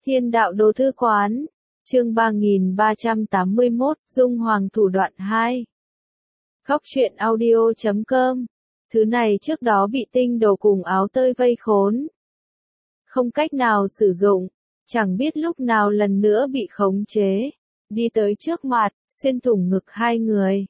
Thiên đạo đồ thư quán, chương 3381, Dung Hoàng thủ đoạn 2. Góc truyện audio.com. Thứ này trước đó bị tinh đồ cùng áo tơi vây khốn. Không cách nào sử dụng, chẳng biết lúc nào lần nữa bị khống chế. Đi tới trước mặt, xuyên thủng ngực hai người.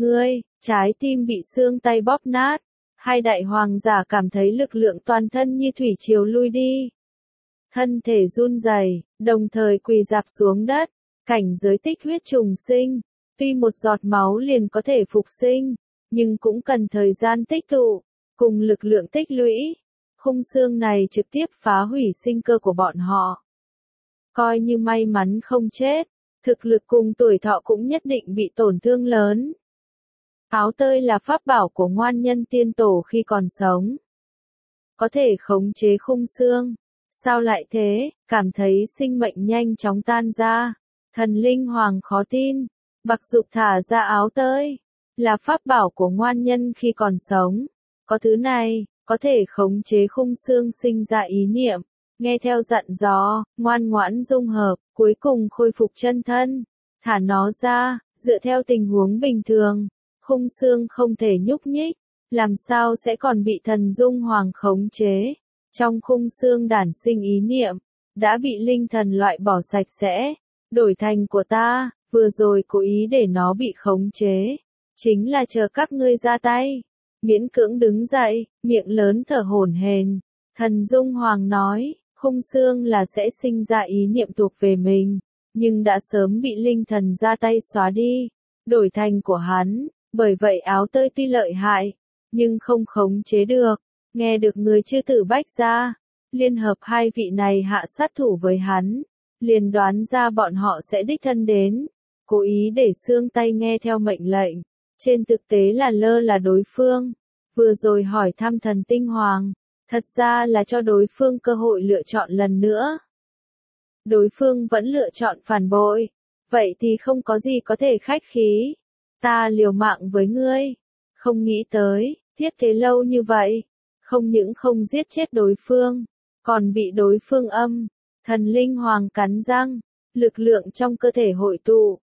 Trái tim bị xương tay bóp nát. Hai đại hoàng giả cảm thấy lực lượng toàn thân như thủy triều lui đi. Thân thể run rẩy, đồng thời quỳ rạp xuống đất. Cảnh giới tích huyết trùng sinh, tuy một giọt máu liền có thể phục sinh, nhưng cũng cần thời gian tích tụ, cùng lực lượng tích lũy. Khung xương này trực tiếp phá hủy sinh cơ của bọn họ. Coi như may mắn không chết, thực lực cùng tuổi thọ cũng nhất định bị tổn thương lớn. Áo tơi là pháp bảo của ngoan nhân tiên tổ khi còn sống. Có thể khống chế khung xương. Sao lại thế, cảm thấy sinh mệnh nhanh chóng tan ra. Thần linh hoàng khó tin. Bạc Dục thả ra áo tơi. Là pháp bảo của ngoan nhân khi còn sống. Có thứ này, có thể khống chế khung xương sinh ra ý niệm. Nghe theo dặn dò, ngoan ngoãn dung hợp, cuối cùng khôi phục chân thân. Thả nó ra, dựa theo tình huống bình thường. Khung xương không thể nhúc nhích. Làm sao sẽ còn bị thần dung hoàng khống chế. Trong khung xương đản sinh ý niệm, đã bị linh thần loại bỏ sạch sẽ, đổi thành của ta, vừa rồi cố ý để nó bị khống chế. Chính là chờ các ngươi ra tay. Miễn cưỡng đứng dậy, miệng lớn thở hổn hển. Thần Dung Hoàng nói, khung xương là sẽ sinh ra ý niệm thuộc về mình, nhưng đã sớm bị linh thần ra tay xóa đi, đổi thành của hắn, bởi vậy áo tơi tuy lợi hại, nhưng không khống chế được. Nghe được người chư tử bách ra, liên hợp hai vị này hạ sát thủ với hắn, liền đoán ra bọn họ sẽ đích thân đến, cố ý để xương tay nghe theo mệnh lệnh, trên thực tế là lơ là đối phương, vừa rồi hỏi thăm thần tinh hoàng, thật ra là cho đối phương cơ hội lựa chọn lần nữa. Đối phương vẫn lựa chọn phản bội, vậy thì không có gì có thể khách khí, ta liều mạng với ngươi, không nghĩ tới, thiết kế lâu như vậy. Không những không giết chết đối phương, còn bị đối phương âm. Thần linh hoàng cắn răng, lực lượng trong cơ thể hội tụ,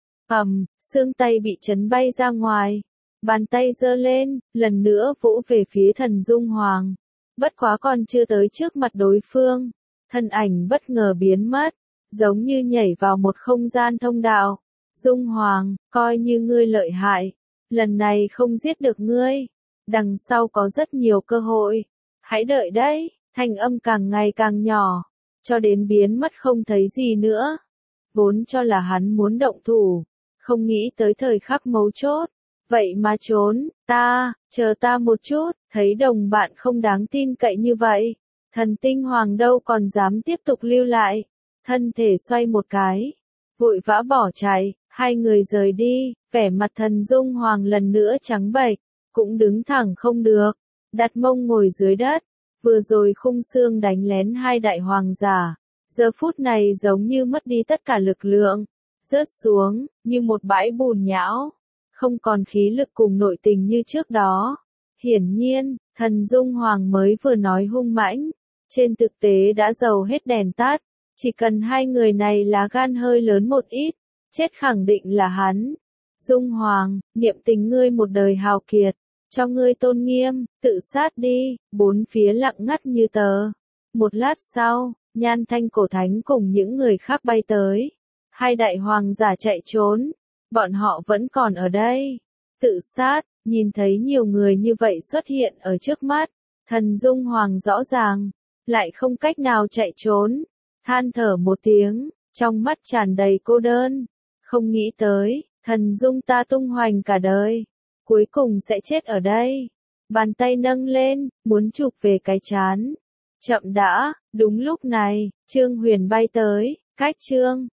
xương tay bị chấn bay ra ngoài. Bàn tay giơ lên, lần nữa vỗ về phía thần dung hoàng. Bất quá còn chưa tới trước mặt đối phương. Thân ảnh bất ngờ biến mất, giống như nhảy vào một không gian thông đạo. Dung hoàng, coi như ngươi lợi hại, lần này không giết được ngươi. Đằng sau có rất nhiều cơ hội. Hãy đợi đấy, thanh âm càng ngày càng nhỏ, cho đến biến mất không thấy gì nữa. Vốn cho là hắn muốn động thủ, không nghĩ tới thời khắc mấu chốt. Vậy mà trốn, chờ ta một chút, thấy đồng bạn không đáng tin cậy như vậy. Thần tinh hoàng đâu còn dám tiếp tục lưu lại. Thân thể xoay một cái, vội vã bỏ chạy, hai người rời đi, vẻ mặt thần dung hoàng lần nữa trắng bệch, cũng đứng thẳng không được. Đặt mông ngồi dưới đất, vừa rồi khung xương đánh lén hai đại hoàng giả, giờ phút này giống như mất đi tất cả lực lượng, rớt xuống, như một bãi bùn nhão, không còn khí lực cùng nội tình như trước đó. Hiển nhiên, thần dung hoàng mới vừa nói hung mãnh, trên thực tế đã dầu hết đèn tắt, chỉ cần hai người này lá gan hơi lớn một ít, chết khẳng định là hắn. Dung hoàng, niệm tình ngươi một đời hào kiệt. Cho ngươi tôn nghiêm, tự sát đi, bốn phía lặng ngắt như tờ. Một lát sau, Nhan Thanh Cổ Thánh cùng những người khác bay tới. Hai đại hoàng giả chạy trốn, bọn họ vẫn còn ở đây. Tự sát, nhìn thấy nhiều người như vậy xuất hiện ở trước mắt. Thần Dung Hoàng rõ ràng, lại không cách nào chạy trốn. Than thở một tiếng, trong mắt tràn đầy cô đơn. Không nghĩ tới, thần Dung ta tung hoành cả đời. Cuối cùng sẽ chết ở đây. Bàn tay nâng lên, muốn chụp về cái trán. Chậm đã, đúng lúc này, Trương Huyền bay tới, cách Trương